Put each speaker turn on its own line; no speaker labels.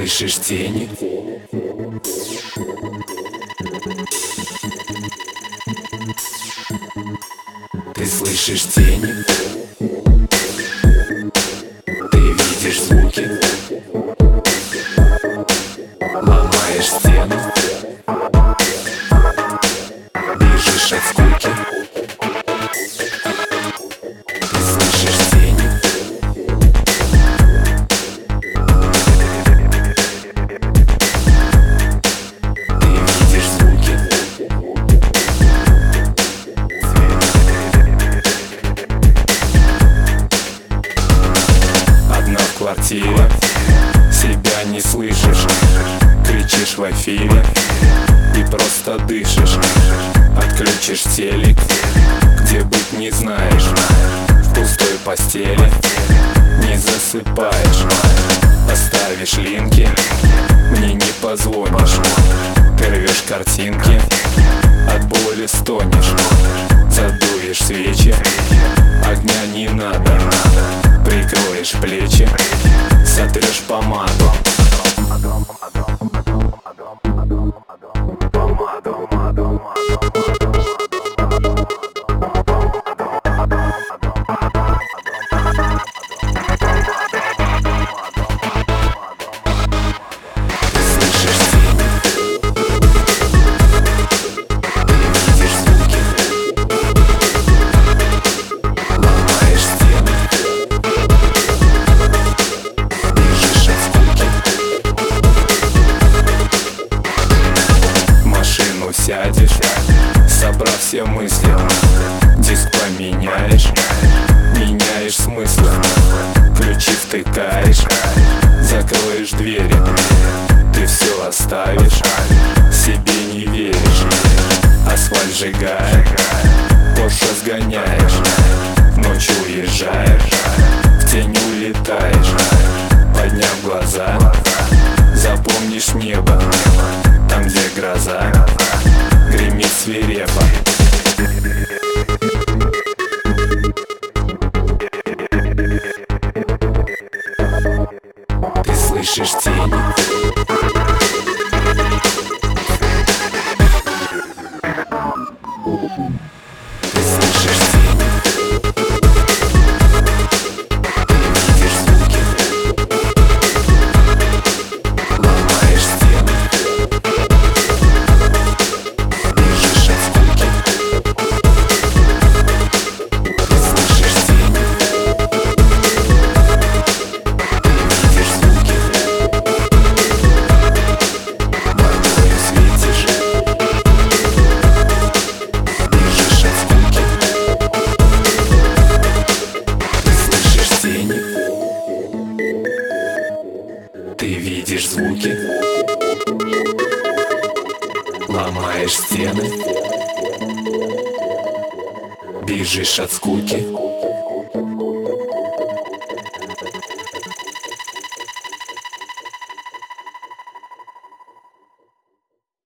слышишь тени? Ты слышишь тени? Ты видишь звуки? Ломаешь стены? Бежишь от скуки? Ты слышишь тени? Ты видишь звуки? Одна в квартире, себя не слышишь, кричишь в эфире и просто дышишь. Отключишь телек, где быть не знаешь, в пустой постели не засыпаешь. Поставишь линки, мне не позвонишь. Ты рвешь картинки, от боли стонешь. Задуешь свечи, огня не надо. Прикроешь плечи, сотрешь помаду. Сядешь, собрав все мысли, диск поменяешь, меняешь смыслы, ключи втыкаешь, закроешь двери. Ты все оставишь, себе не веришь. Асфальт сжигаешь, Порше сгоняешь, ночью уезжаешь, в тень улетаешь. Подняв глаза, запомнишь небо, там, где гроза гремит свирепо. Ты слышишь тени? Ты слышишь тени? Ты видишь звуки? Ломаешь стены? Бежишь от скуки? Ты слышишь тени? Ты видишь звуки? Водою светишь? Бежишь от скуки? Ты слышишь тени? Ты видишь звуки? Ломаешь стены? Бежишь от скуки?